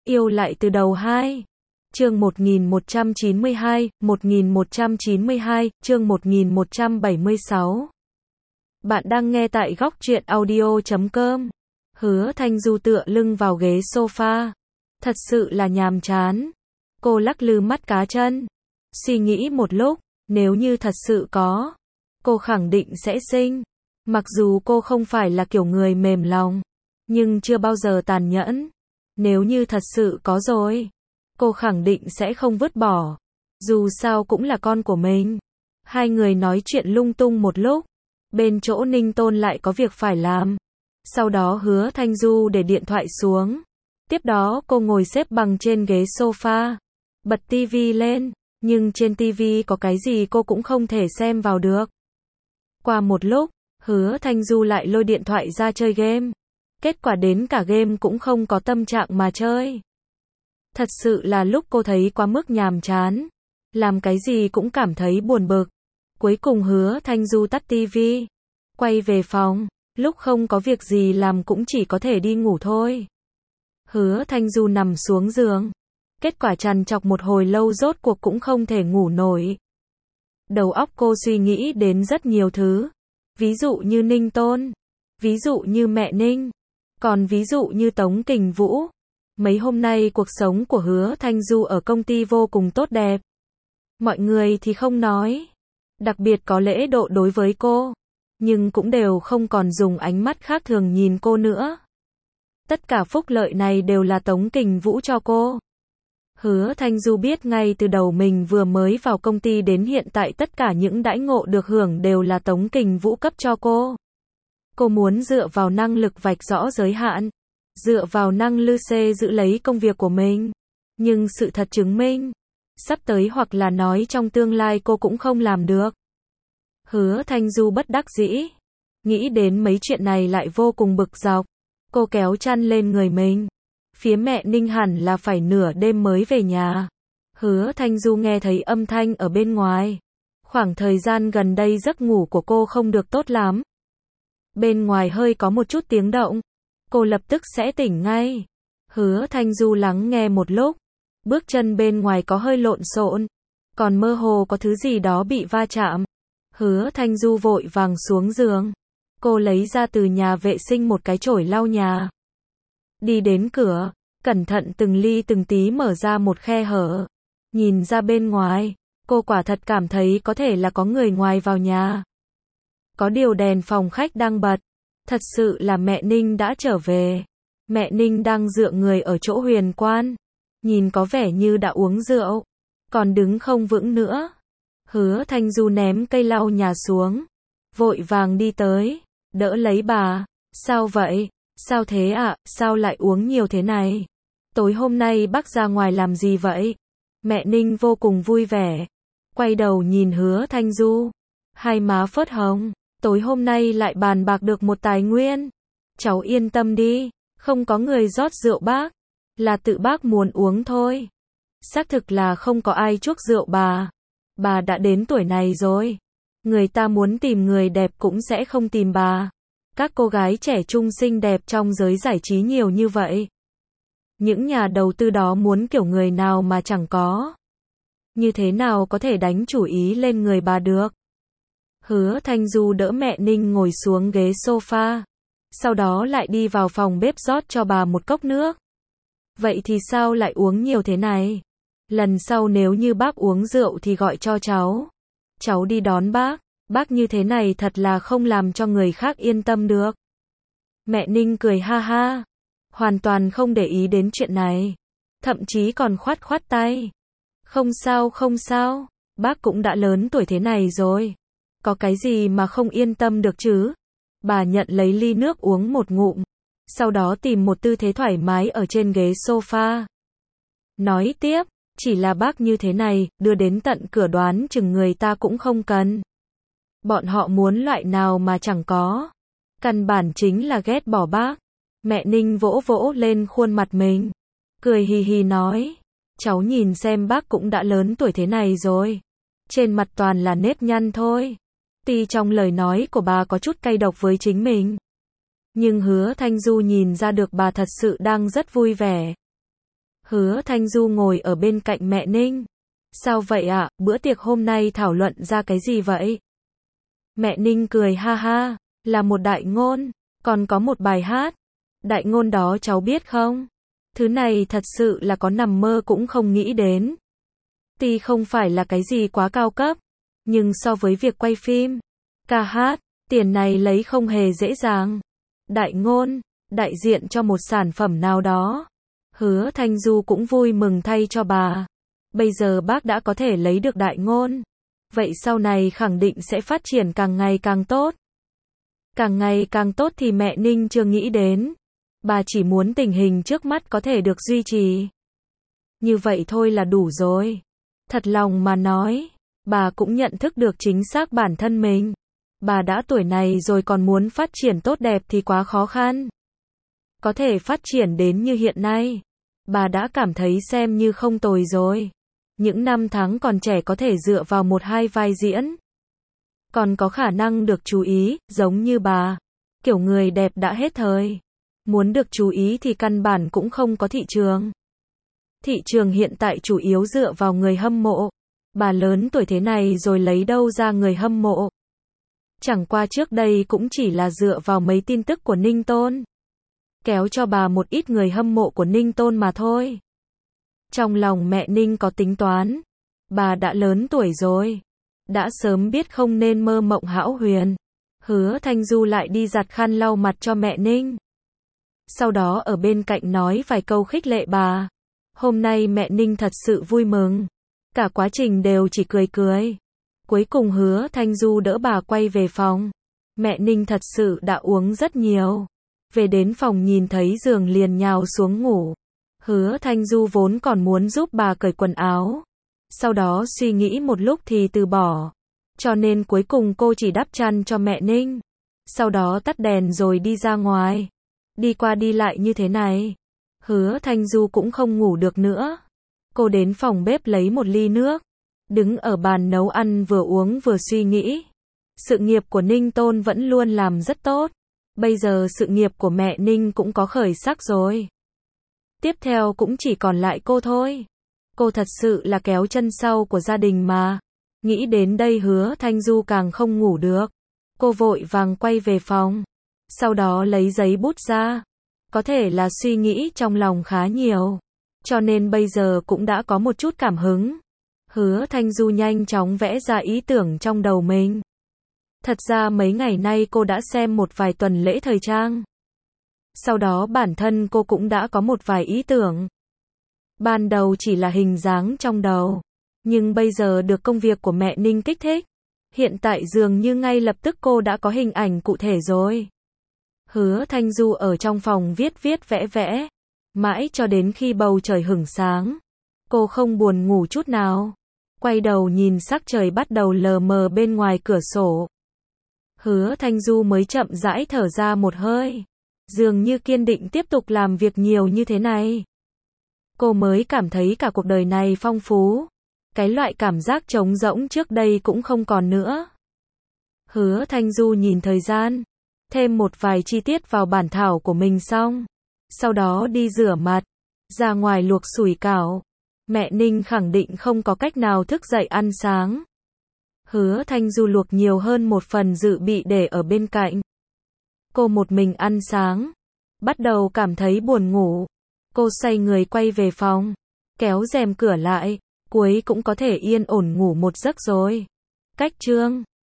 Yêu lại từ đầu 2. Chương 1192, chương 1176. Bạn đang nghe tại góc truyện audio.com. Hứa Thanh Du tựa lưng vào ghế sofa. Thật sự là nhàm chán. Cô lắc lư mắt cá chân. Suy nghĩ một lúc, nếu như thật sự có, cô khẳng định sẽ sinh. Mặc dù cô không phải là kiểu người mềm lòng, nhưng chưa bao giờ tàn nhẫn. Nếu như thật sự có rồi, cô khẳng định sẽ không vứt bỏ. Dù sao cũng là con của mình. Hai người nói chuyện lung tung một lúc. Bên chỗ Ninh Tôn lại có việc phải làm. Sau đó Hứa Thanh Du để điện thoại xuống. Tiếp đó cô ngồi xếp bằng trên ghế sofa, bật tivi lên, nhưng trên tivi có cái gì cô cũng không thể xem vào được. Qua một lúc, Hứa Thanh Du lại lôi điện thoại ra chơi game. Kết quả đến cả game cũng không có tâm trạng mà chơi. Thật sự là lúc cô thấy quá mức nhàm chán, làm cái gì cũng cảm thấy buồn bực. Cuối cùng Hứa Thanh Du tắt tivi, quay về phòng, lúc không có việc gì làm cũng chỉ có thể đi ngủ thôi. Hứa Thanh Du nằm xuống giường, kết quả trằn trọc một hồi lâu rốt cuộc cũng không thể ngủ nổi. Đầu óc cô suy nghĩ đến rất nhiều thứ, ví dụ như Ninh Tôn, ví dụ như mẹ Ninh, còn ví dụ như Tống Kình Vũ. Mấy hôm nay cuộc sống của Hứa Thanh Du ở công ty vô cùng tốt đẹp. Mọi người thì không nói, đặc biệt có lễ độ đối với cô, nhưng cũng đều không còn dùng ánh mắt khác thường nhìn cô nữa. Tất cả phúc lợi này đều là Tống Kình Vũ cho cô. Hứa Thanh Du biết ngay từ đầu mình vừa mới vào công ty đến hiện tại tất cả những đãi ngộ được hưởng đều là Tống Kình Vũ cấp cho cô. Cô muốn dựa vào năng lực vạch rõ giới hạn, dựa vào năng lực giữ lấy công việc của mình. Nhưng sự thật chứng minh, sắp tới hoặc là nói trong tương lai cô cũng không làm được. Hứa Thanh Du bất đắc dĩ, nghĩ đến mấy chuyện này lại vô cùng bực dọc. Cô kéo chăn lên người mình. Phía mẹ Ninh hẳn là phải nửa đêm mới về nhà. Hứa Thanh Du nghe thấy âm thanh ở bên ngoài. Khoảng thời gian gần đây giấc ngủ của cô không được tốt lắm. Bên ngoài hơi có một chút tiếng động, cô lập tức sẽ tỉnh ngay. Hứa Thanh Du lắng nghe một lúc, bước chân bên ngoài có hơi lộn xộn, còn mơ hồ có thứ gì đó bị va chạm. Hứa Thanh Du vội vàng xuống giường. Cô lấy ra từ nhà vệ sinh một cái chổi lau nhà. Đi đến cửa, cẩn thận từng ly từng tí mở ra một khe hở. Nhìn ra bên ngoài, cô quả thật cảm thấy có thể là có người ngoài vào nhà. Có điều đèn phòng khách đang bật. Thật sự là mẹ Ninh đã trở về. Mẹ Ninh đang dựa người ở chỗ huyền quan. Nhìn có vẻ như đã uống rượu, còn đứng không vững nữa. Hứa Thanh Du ném cây lau nhà xuống, vội vàng đi tới, đỡ lấy bà. Sao vậy? Sao thế ạ? Sao lại uống nhiều thế này? Tối hôm nay bác ra ngoài làm gì vậy? Mẹ Ninh vô cùng vui vẻ, quay đầu nhìn Hứa Thanh Du, hai má phớt hồng. Tối hôm nay lại bàn bạc được một tài nguyên. Cháu yên tâm đi, không có người rót rượu bác, là tự bác muốn uống thôi. Xác thực là không có ai chuốc rượu bà. Bà đã đến tuổi này rồi, người ta muốn tìm người đẹp cũng sẽ không tìm bà. Các cô gái trẻ trung xinh đẹp trong giới giải trí nhiều như vậy. Những nhà đầu tư đó muốn kiểu người nào mà chẳng có. Như thế nào có thể đánh chủ ý lên người bà được? Hứa Thanh Du đỡ mẹ Ninh ngồi xuống ghế sofa, sau đó lại đi vào phòng bếp rót cho bà một cốc nước. Vậy thì sao lại uống nhiều thế này? Lần sau nếu như bác uống rượu thì gọi cho cháu. Cháu đi đón bác. Bác như thế này thật là không làm cho người khác yên tâm được. Mẹ Ninh cười ha ha, hoàn toàn không để ý đến chuyện này, thậm chí còn khoát khoát tay. Không sao không sao, bác cũng đã lớn tuổi thế này rồi, có cái gì mà không yên tâm được chứ. Bà nhận lấy ly nước uống một ngụm, sau đó tìm một tư thế thoải mái ở trên ghế sofa. Nói tiếp, chỉ là bác như thế này, đưa đến tận cửa đoán chừng người ta cũng không cần. Bọn họ muốn loại nào mà chẳng có. Căn bản chính là ghét bỏ bác. Mẹ Ninh vỗ vỗ lên khuôn mặt mình, cười hì hì nói, cháu nhìn xem bác cũng đã lớn tuổi thế này rồi. Trên mặt toàn là nếp nhăn thôi. Tuy trong lời nói của bà có chút cay độc với chính mình, nhưng Hứa Thanh Du nhìn ra được bà thật sự đang rất vui vẻ. Hứa Thanh Du ngồi ở bên cạnh mẹ Ninh. Sao vậy ạ, bữa tiệc hôm nay thảo luận ra cái gì vậy? Mẹ Ninh cười ha ha, là một đại ngôn, còn có một bài hát. Đại ngôn đó cháu biết không? Thứ này thật sự là có nằm mơ cũng không nghĩ đến. Tuy không phải là cái gì quá cao cấp, nhưng so với việc quay phim, ca hát, tiền này lấy không hề dễ dàng. Đại ngôn, đại diện cho một sản phẩm nào đó. Hứa Thanh Du cũng vui mừng thay cho bà. Bây giờ bác đã có thể lấy được đại ngôn. Vậy sau này khẳng định sẽ phát triển càng ngày càng tốt. Càng ngày càng tốt thì mẹ Ninh chưa nghĩ đến. Bà chỉ muốn tình hình trước mắt có thể được duy trì. Như vậy thôi là đủ rồi. Thật lòng mà nói, bà cũng nhận thức được chính xác bản thân mình. Bà đã tuổi này rồi còn muốn phát triển tốt đẹp thì quá khó khăn. Có thể phát triển đến như hiện nay, bà đã cảm thấy xem như không tồi rồi. Những năm tháng còn trẻ có thể dựa vào một hai vai diễn, còn có khả năng được chú ý, giống như bà. Kiểu người đẹp đã hết thời. Muốn được chú ý thì căn bản cũng không có thị trường. Thị trường hiện tại chủ yếu dựa vào người hâm mộ. Bà lớn tuổi thế này rồi lấy đâu ra người hâm mộ. Chẳng qua trước đây cũng chỉ là dựa vào mấy tin tức của Ninh Tôn. Kéo cho bà một ít người hâm mộ của Ninh Tôn mà thôi. Trong lòng mẹ Ninh có tính toán. Bà đã lớn tuổi rồi. Đã sớm biết không nên mơ mộng hão huyền. Hứa Thanh Du lại đi giặt khăn lau mặt cho mẹ Ninh. Sau đó ở bên cạnh nói vài câu khích lệ bà. Hôm nay mẹ Ninh thật sự vui mừng. Cả quá trình đều chỉ cười cười. Cuối cùng Hứa Thanh Du đỡ bà quay về phòng. Mẹ Ninh thật sự đã uống rất nhiều. Về đến phòng nhìn thấy giường liền nhào xuống ngủ. Hứa Thanh Du vốn còn muốn giúp bà cởi quần áo. Sau đó suy nghĩ một lúc thì từ bỏ. Cho nên cuối cùng cô chỉ đắp chăn cho mẹ Ninh. Sau đó tắt đèn rồi đi ra ngoài. Đi qua đi lại như thế này. Hứa Thanh Du cũng không ngủ được nữa. Cô đến phòng bếp lấy một ly nước. Đứng ở bàn nấu ăn vừa uống vừa suy nghĩ. Sự nghiệp của Ninh Tôn vẫn luôn làm rất tốt. Bây giờ sự nghiệp của mẹ Ninh cũng có khởi sắc rồi. Tiếp theo cũng chỉ còn lại cô thôi. Cô thật sự là kéo chân sau của gia đình mà. Nghĩ đến đây Hứa Thanh Du càng không ngủ được. Cô vội vàng quay về phòng. Sau đó lấy giấy bút ra. Có thể là suy nghĩ trong lòng khá nhiều. Cho nên bây giờ cũng đã có một chút cảm hứng. Hứa Thanh Du nhanh chóng vẽ ra ý tưởng trong đầu mình. Thật ra mấy ngày nay cô đã xem một vài tuần lễ thời trang. Sau đó bản thân cô cũng đã có một vài ý tưởng. Ban đầu chỉ là hình dáng trong đầu. Nhưng bây giờ được công việc của mẹ Ninh kích thích. Hiện tại dường như ngay lập tức cô đã có hình ảnh cụ thể rồi. Hứa Thanh Du ở trong phòng viết viết vẽ vẽ. Mãi cho đến khi bầu trời hửng sáng. Cô không buồn ngủ chút nào. Quay đầu nhìn sắc trời bắt đầu lờ mờ bên ngoài cửa sổ. Hứa Thanh Du mới chậm rãi thở ra một hơi. Dường như kiên định tiếp tục làm việc nhiều như thế này. Cô mới cảm thấy cả cuộc đời này phong phú. Cái loại cảm giác trống rỗng trước đây cũng không còn nữa. Hứa Thanh Du nhìn thời gian. Thêm một vài chi tiết vào bản thảo của mình xong. Sau đó đi rửa mặt. Ra ngoài luộc sủi cảo. Mẹ Ninh khẳng định không có cách nào thức dậy ăn sáng. Hứa Thanh Du luộc nhiều hơn một phần dự bị để ở bên cạnh. Cô một mình ăn sáng. Bắt đầu cảm thấy buồn ngủ. Cô xoay người quay về phòng. Kéo rèm cửa lại. Cuối cũng có thể yên ổn ngủ một giấc rồi. Cách chương